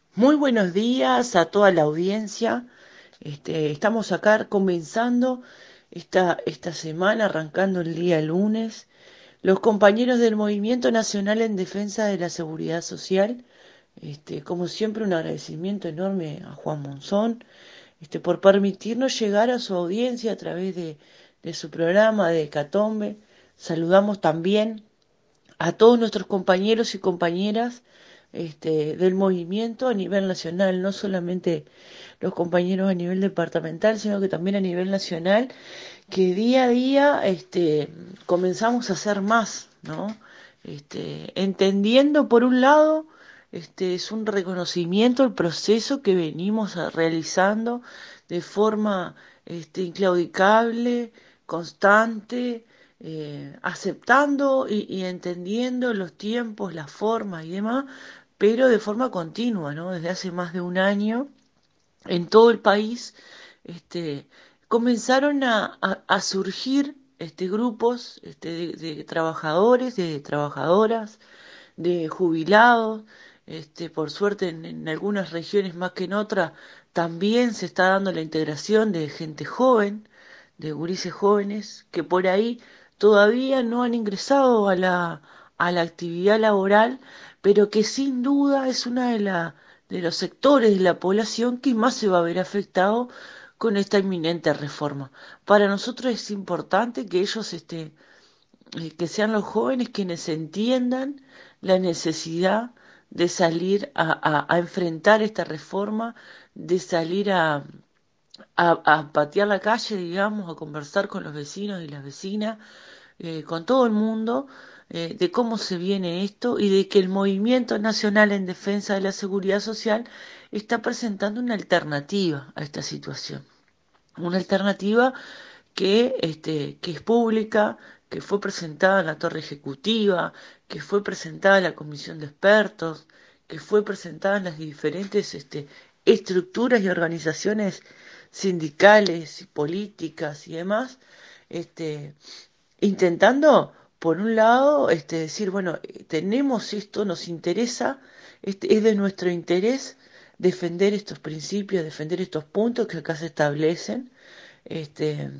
Muy buenos días a toda la audiencia. Estamos acá comenzando esta semana, arrancando el día lunes. Los compañeros del Movimiento Nacional en Defensa de la Seguridad Social, como siempre, un agradecimiento enorme a Juan Monzón, por permitirnos llegar a su audiencia a través de su programa de Hecatombe. Saludamos también a todos nuestros compañeros y compañeras del movimiento a nivel nacional, no solamente los compañeros a nivel departamental, sino que también a nivel nacional, que día a día comenzamos a hacer más, ¿no? Entendiendo por un lado, es un reconocimiento al proceso que venimos realizando de forma inclaudicable, constante, aceptando y entendiendo los tiempos, las formas y demás, pero de forma continua, ¿no? Desde hace más de un año, en todo el país, este, comenzaron a surgir grupos de trabajadores, de trabajadoras, de jubilados. Por suerte, en algunas regiones más que en otras, también se está dando la integración de gente joven, de gurises jóvenes, que por ahí todavía no han ingresado a la actividad laboral, pero que sin duda es una de los sectores de la población que más se va a ver afectado con esta inminente reforma. Para nosotros es importante que ellos que sean los jóvenes quienes entiendan la necesidad de salir a enfrentar esta reforma, de salir a patear la calle, digamos, a conversar con los vecinos y las vecinas, con todo el mundo, de cómo se viene esto y de que el Movimiento Nacional en Defensa de la Seguridad Social está presentando una alternativa a esta situación. Una alternativa que es pública, que fue presentada en la torre ejecutiva, que fue presentada en la comisión de expertos, que fue presentada en las diferentes estructuras y organizaciones sindicales, políticas y demás, este, intentando, por un lado, decir, bueno, tenemos esto, nos interesa, es de nuestro interés defender estos principios, defender estos puntos que acá se establecen, este,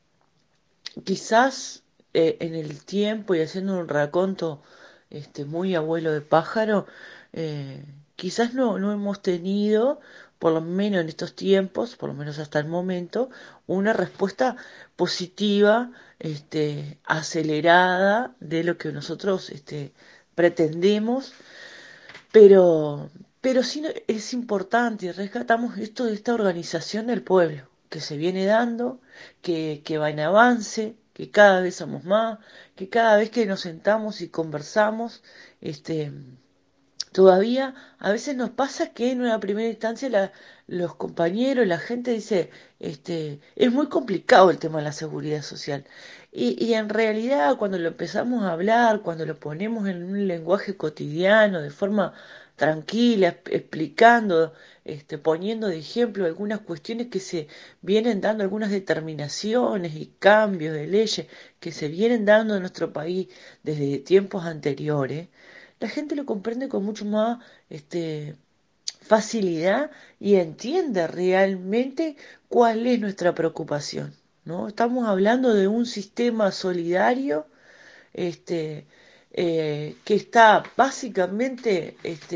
quizás en el tiempo y haciendo un raconto muy abuelo de pájaro, quizás no hemos tenido, por lo menos en estos tiempos, por lo menos hasta el momento, una respuesta positiva, acelerada de lo que nosotros pretendemos, pero, pero sí es importante y rescatamos esto de esta organización del pueblo que se viene dando, que va en avance, que cada vez somos más, que cada vez que nos sentamos y conversamos, este, todavía a veces nos pasa que en una primera instancia los compañeros, la gente dice, es muy complicado el tema de la seguridad social. Y en realidad cuando lo empezamos a hablar, cuando lo ponemos en un lenguaje cotidiano, de forma tranquila, explicando, poniendo de ejemplo algunas cuestiones que se vienen dando, algunas determinaciones y cambios de leyes que se vienen dando en nuestro país desde tiempos anteriores, la gente lo comprende con mucho más facilidad y entiende realmente cuál es nuestra preocupación, ¿no? Estamos hablando de un sistema solidario este, que está básicamente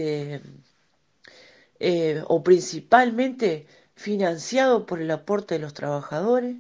o principalmente financiado por el aporte de los trabajadores,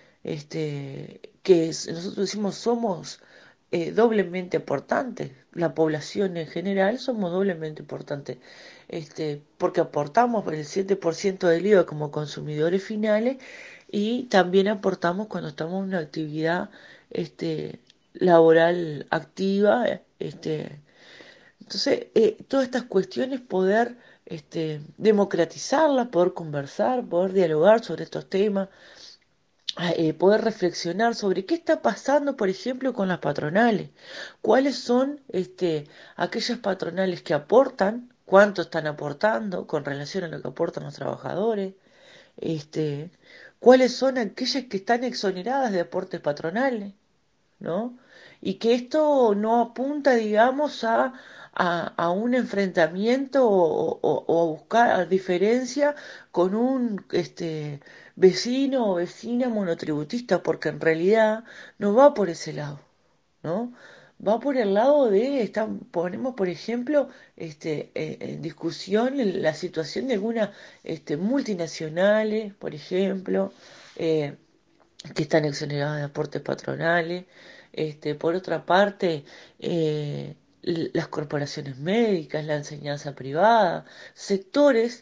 nosotros decimos somos doblemente aportantes, la población en general somos doblemente importantes, porque aportamos el 7% del IVA como consumidores finales y también aportamos cuando estamos en una actividad laboral activa, entonces todas estas cuestiones poder democratizarlas, poder conversar, poder dialogar sobre estos temas, poder reflexionar sobre qué está pasando, por ejemplo, con las patronales. ¿Cuáles son aquellas patronales que aportan? ¿Cuánto están aportando con relación a lo que aportan los trabajadores? Este, ¿Cuáles son aquellas que están exoneradas de aportes patronales? ¿No? Y que esto no apunta, digamos, a un enfrentamiento o a buscar diferencia con un vecino o vecina monotributista, porque en realidad no va por ese lado, ¿no? Va por el lado de, ponemos por ejemplo, en discusión la situación de algunas multinacionales, por ejemplo, eh, que están exoneradas de aportes patronales. Por otra parte, las corporaciones médicas, la enseñanza privada, sectores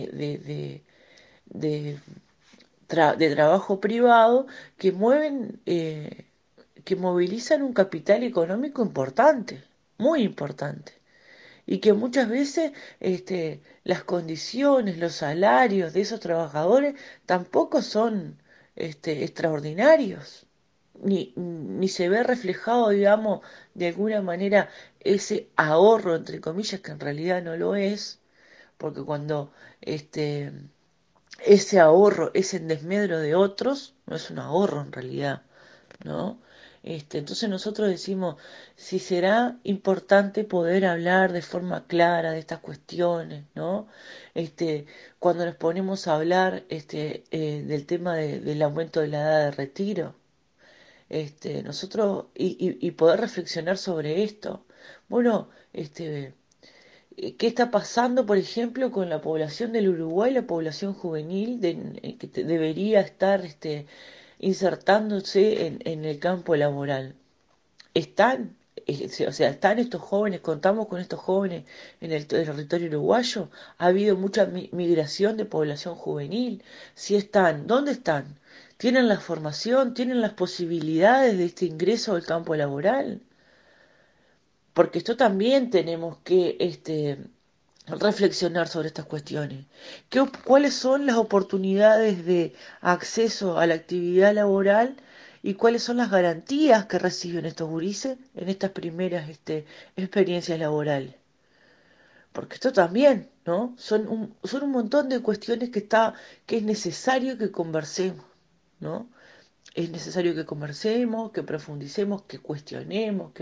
de, de trabajo privado que mueven, que movilizan un capital económico importante, muy importante, y que muchas veces las condiciones, los salarios de esos trabajadores tampoco son extraordinarios, ni se ve reflejado, digamos, de alguna manera ese ahorro, entre comillas, que en realidad no lo es, porque cuando este, ese ahorro es en desmedro de otros, no es un ahorro en realidad, ¿no? Entonces nosotros decimos, si será importante poder hablar de forma clara de estas cuestiones, ¿no? Cuando nos ponemos a hablar del tema del aumento de la edad de retiro, nosotros, y poder reflexionar sobre esto. Bueno, ¿qué está pasando, por ejemplo, con la población del Uruguay, la población juvenil que debería estar insertándose en el campo laboral? ¿Están, o sea, están estos jóvenes, contamos con estos jóvenes en el territorio uruguayo? ¿Ha habido mucha migración de población juvenil? Si están, ¿dónde están? ¿Tienen la formación? ¿Tienen las posibilidades de este ingreso al campo laboral? Porque esto también tenemos que reflexionar sobre estas cuestiones. ¿Cuáles son las oportunidades de acceso a la actividad laboral y cuáles son las garantías que reciben estos gurises en estas primeras experiencias laborales? Porque esto también, ¿no? Son un montón de cuestiones que es necesario que conversemos, ¿no? Es necesario que conversemos, que profundicemos, que cuestionemos,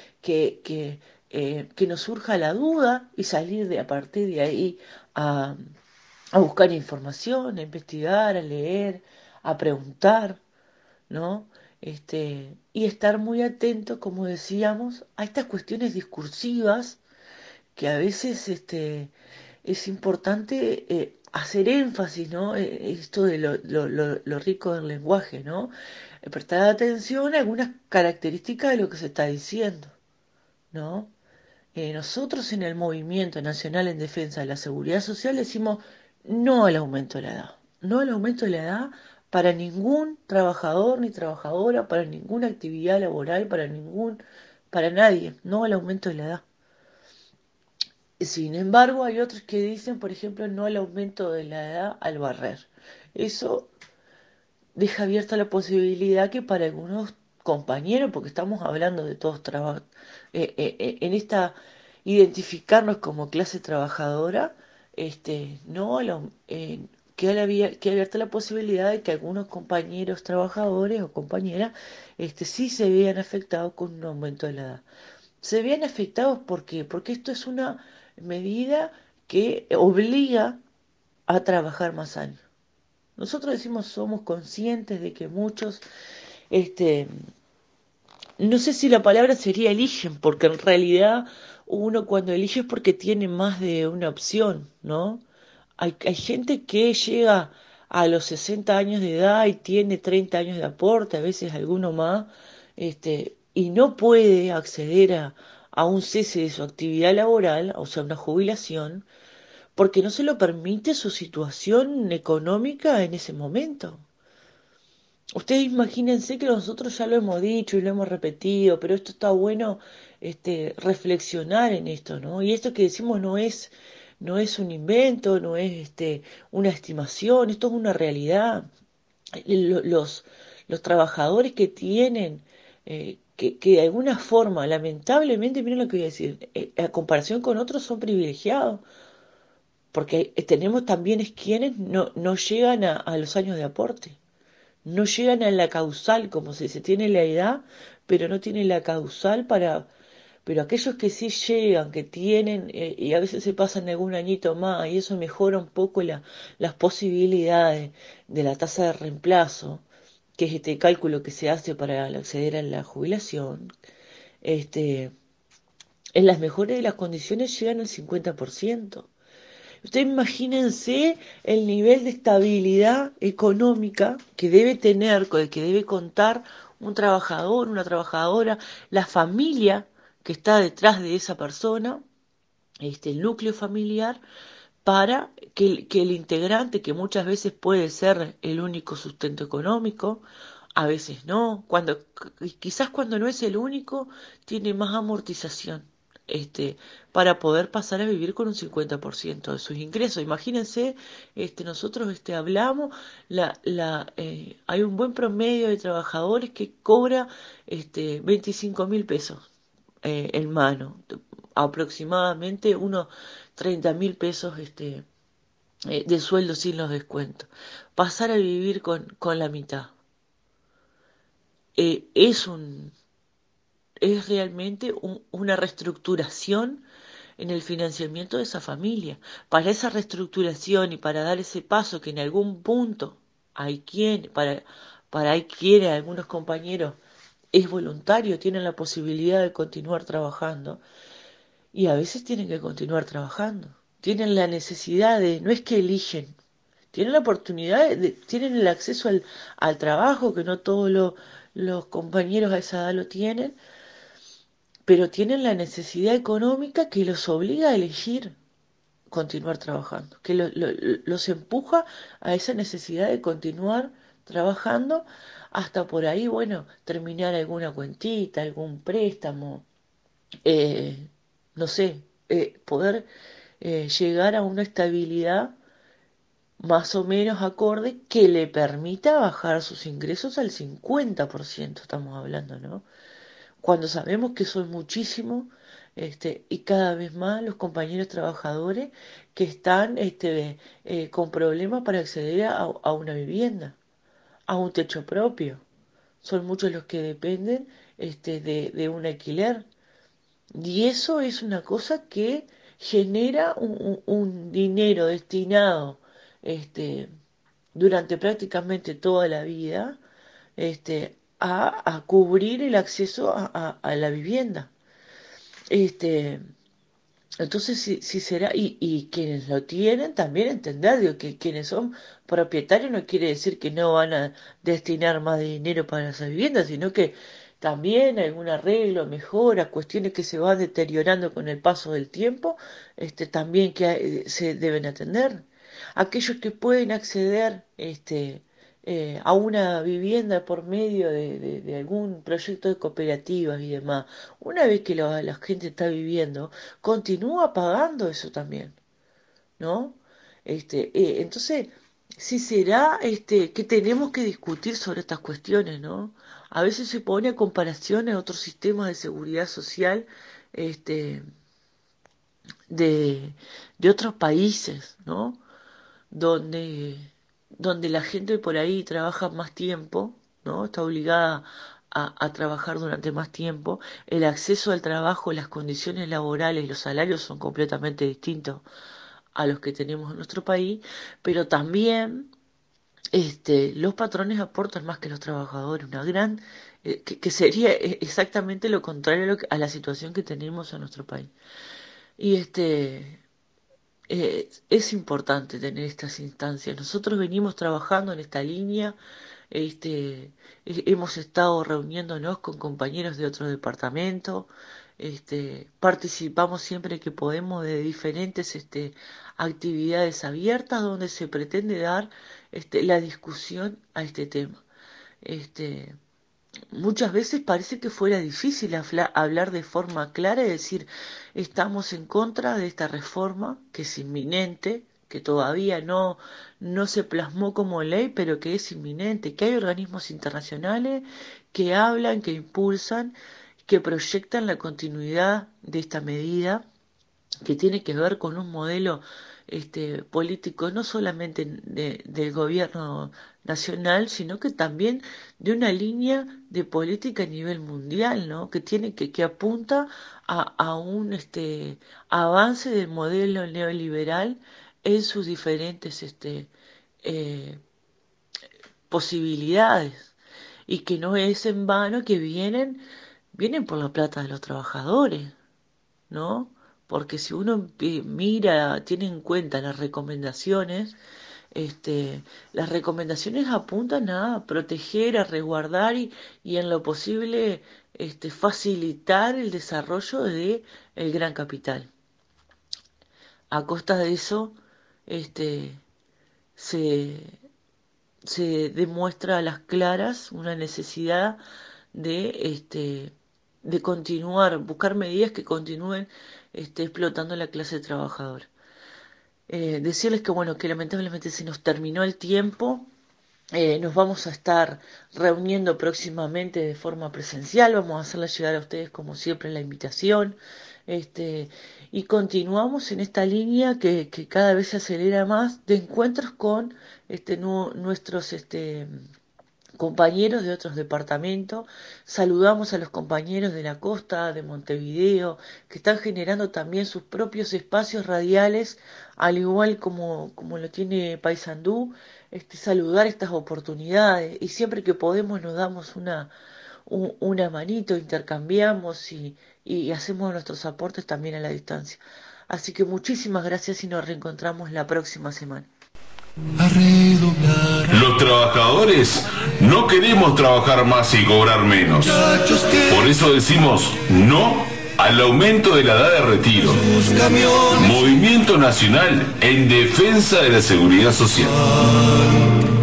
que nos surja la duda y salir a partir de ahí a, a buscar información, a investigar, a leer, a preguntar, ¿no? Y estar muy atentos, como decíamos, a estas cuestiones discursivas que a veces es importante hacer énfasis, ¿no? Esto de lo rico del lenguaje, ¿no? Prestar atención a algunas características de lo que se está diciendo, ¿no? Nosotros en el Movimiento Nacional en Defensa de la Seguridad Social decimos no al aumento de la edad, no al aumento de la edad para ningún trabajador ni trabajadora, para ninguna actividad laboral, para nadie, no al aumento de la edad. Sin embargo, hay otros que dicen, por ejemplo, no al aumento de la edad al barrer. Eso deja abierta la posibilidad que para algunos compañeros, porque estamos hablando de todos trabajos, en esta identificarnos como clase trabajadora, no a queda abierta la posibilidad de que algunos compañeros trabajadores o compañeras sí se vean afectados con un aumento de la edad. Se vean afectados ¿por qué? Porque esto es una medida que obliga a trabajar más años. Nosotros decimos somos conscientes de que muchos, este, no sé si la palabra sería eligen, porque en realidad uno cuando elige es porque tiene más de una opción, ¿no? Hay gente que llega a los 60 años de edad y tiene 30 años de aporte, a veces alguno más, y no puede acceder a un cese de su actividad laboral, o sea, una jubilación, porque no se lo permite su situación económica en ese momento. Ustedes imagínense que nosotros ya lo hemos dicho y lo hemos repetido, pero esto está bueno reflexionar en esto, ¿no? Y esto que decimos no es un invento, no es una estimación, esto es una realidad. Los, los trabajadores que tienen, que de alguna forma, lamentablemente, miren lo que voy a decir, a comparación con otros son privilegiados, porque tenemos también es quienes no llegan a los años de aporte. No llegan a la causal, como se dice, tiene la edad, pero no tiene la causal pero aquellos que sí llegan, que tienen, y a veces se pasan algún añito más, y eso mejora un poco las posibilidades de la tasa de reemplazo, que es este cálculo que se hace para acceder a la jubilación, este, en las mejores de las condiciones llegan al 50%. Ustedes imagínense el nivel de estabilidad económica que debe tener, con el que debe contar un trabajador, una trabajadora, la familia que está detrás de esa persona, el núcleo familiar, para que el integrante, que muchas veces puede ser el único sustento económico, a veces no, quizás cuando no es el único, tiene más amortización, este, para poder pasar a vivir con un 50% de sus ingresos. Imagínense, nosotros hablamos, hay un buen promedio de trabajadores que cobra 25.000 pesos en mano, aproximadamente unos 30.000 pesos de sueldo sin los descuentos. Pasar a vivir con la mitad. Eh, es un, es realmente una reestructuración en el financiamiento de esa familia. Para esa reestructuración y para dar ese paso que en algún punto hay quienes, algunos compañeros, es voluntario, tienen la posibilidad de continuar trabajando y a veces tienen que continuar trabajando. Tienen la necesidad no es que eligen, tienen la oportunidad, tienen el acceso al trabajo, que no todos los compañeros a esa edad lo tienen, pero tienen la necesidad económica que los obliga a elegir continuar trabajando, que los empuja a esa necesidad de continuar trabajando hasta por ahí, bueno, terminar alguna cuentita, algún préstamo, eh, no sé, poder llegar a una estabilidad más o menos acorde que le permita bajar sus ingresos al 50%, estamos hablando, ¿no? Cuando sabemos que son muchísimos, y cada vez más los compañeros trabajadores que están con problemas para acceder a una vivienda, a un techo propio. Son muchos los que dependen de un alquiler. Y eso es una cosa que genera un dinero destinado este, durante prácticamente toda la vida a cubrir el acceso a la vivienda. Este, entonces, si será, y quienes lo tienen también entender digo, que quienes son propietarios no quiere decir que no van a destinar más dinero para esa vivienda, sino que también algún arreglo, mejora, cuestiones que se van deteriorando con el paso del tiempo, también que se deben atender. Aquellos que pueden acceder, a una vivienda por medio de algún proyecto de cooperativas y demás, una vez que la gente está viviendo, continúa pagando eso también, ¿no? Entonces, sí será que tenemos que discutir sobre estas cuestiones, ¿no? A veces se pone a comparación en otros sistemas de seguridad social, este, de otros países, ¿no? Donde, donde la gente por ahí trabaja más tiempo, ¿no? Está obligada a trabajar durante más tiempo. El acceso al trabajo, las condiciones laborales, los salarios son completamente distintos a los que tenemos en nuestro país, pero también los patrones aportan más que los trabajadores, una gran que sería exactamente lo contrario a la situación que tenemos en nuestro país. Y es importante tener estas instancias. Nosotros venimos trabajando en esta línea, hemos estado reuniéndonos con compañeros de otros departamentos, participamos siempre que podemos de diferentes actividades abiertas donde se pretende dar la discusión a este tema. Este, Muchas veces parece que fuera difícil hablar de forma clara y decir, estamos en contra de esta reforma que es inminente, que todavía no se plasmó como ley, pero que es inminente, que hay organismos internacionales que hablan, que impulsan, que proyectan la continuidad de esta medida que tiene que ver con un modelo político no solamente del gobierno nacional, sino que también de una línea de política a nivel mundial, ¿no? Que tiene que apunta a un avance del modelo neoliberal en sus diferentes eh, posibilidades, y que no es en vano que vienen por la plata de los trabajadores, ¿no? Porque si uno mira, tiene en cuenta las recomendaciones apuntan a proteger, a resguardar y en lo posible facilitar el desarrollo de el gran capital. A costa de eso, este, se, se demuestra a las claras una necesidad de continuar, buscar medidas que continúen explotando la clase trabajadora. Decirles que bueno, que lamentablemente se nos terminó el tiempo. Nos vamos a estar reuniendo próximamente de forma presencial, vamos a hacerle llegar a ustedes como siempre la invitación, este, y continuamos en esta línea que cada vez se acelera más de encuentros con nuestros compañeros de otros departamentos. Saludamos a los compañeros de la costa, de Montevideo, que están generando también sus propios espacios radiales, al igual como lo tiene Paysandú. Saludar estas oportunidades, y siempre que podemos nos damos una manito, intercambiamos y hacemos nuestros aportes también a la distancia. Así que muchísimas gracias y nos reencontramos la próxima semana. Los trabajadores no queremos trabajar más y cobrar menos. Por eso decimos no al aumento de la edad de retiro. Movimiento Nacional en defensa de la seguridad social.